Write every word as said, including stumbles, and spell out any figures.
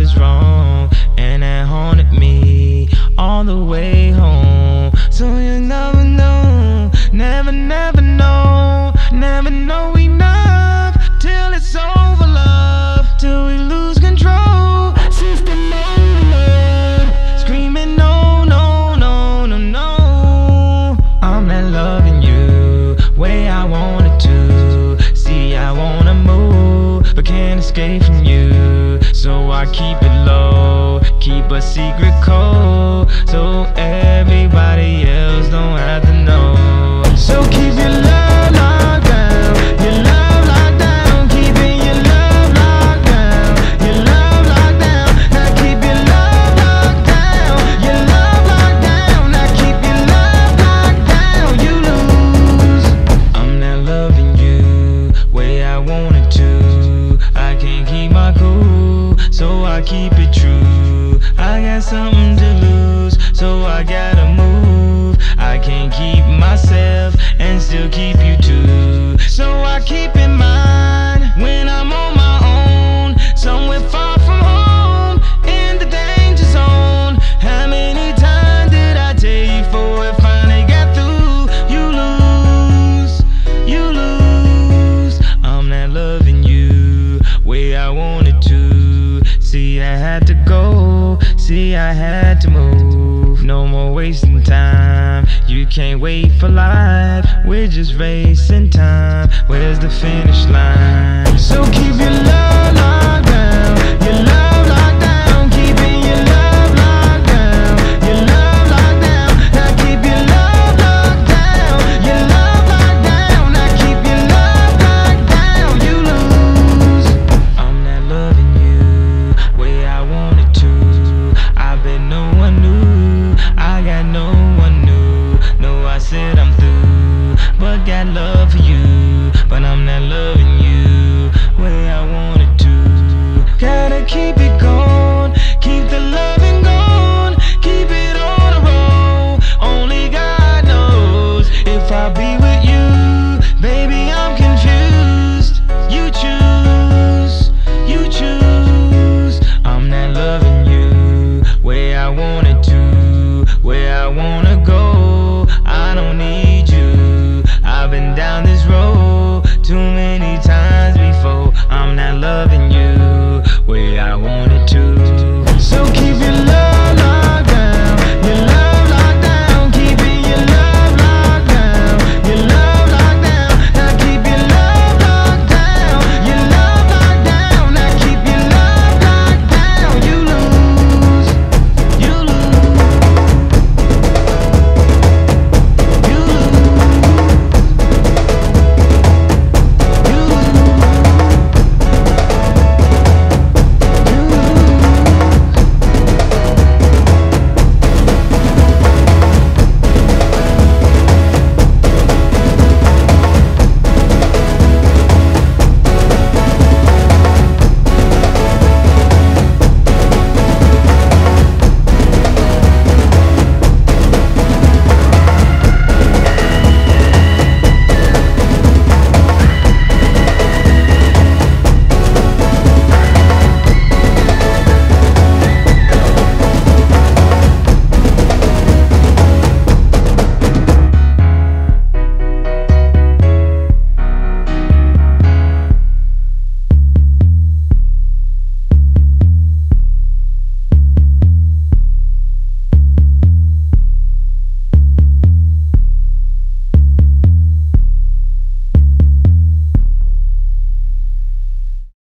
was wrong, and that haunted me all the way home. So you never know, never, never know, never know enough till it's over, love, till we lose control. System overload, screaming no, no, no, no, no. I'm not loving you way I wanted to. See, I wanna move, but can't escape from you. So I keep it low, keep a secret code, so everybody else don't have to know. So keep your love locked down, your love locked down, keeping your love locked down, your love locked down. Now keep your love locked down, your love locked down. Now keep your love locked down, you lose. I'm not loving you way I wanted to. I can't keep my cool, so I keep it true. I got something to lose, so I gotta move. I can't keep myself and still keep you too. So I keep in mind when I'm on my own, somewhere far from home, in the danger zone. How many times did I tell you before it finally got through? You lose, you lose. I'm not loving you way I wanted to. See, I had to go, see, I had to move. No more wasting time, you can't wait for life. We're just racing time, where's the finish line? So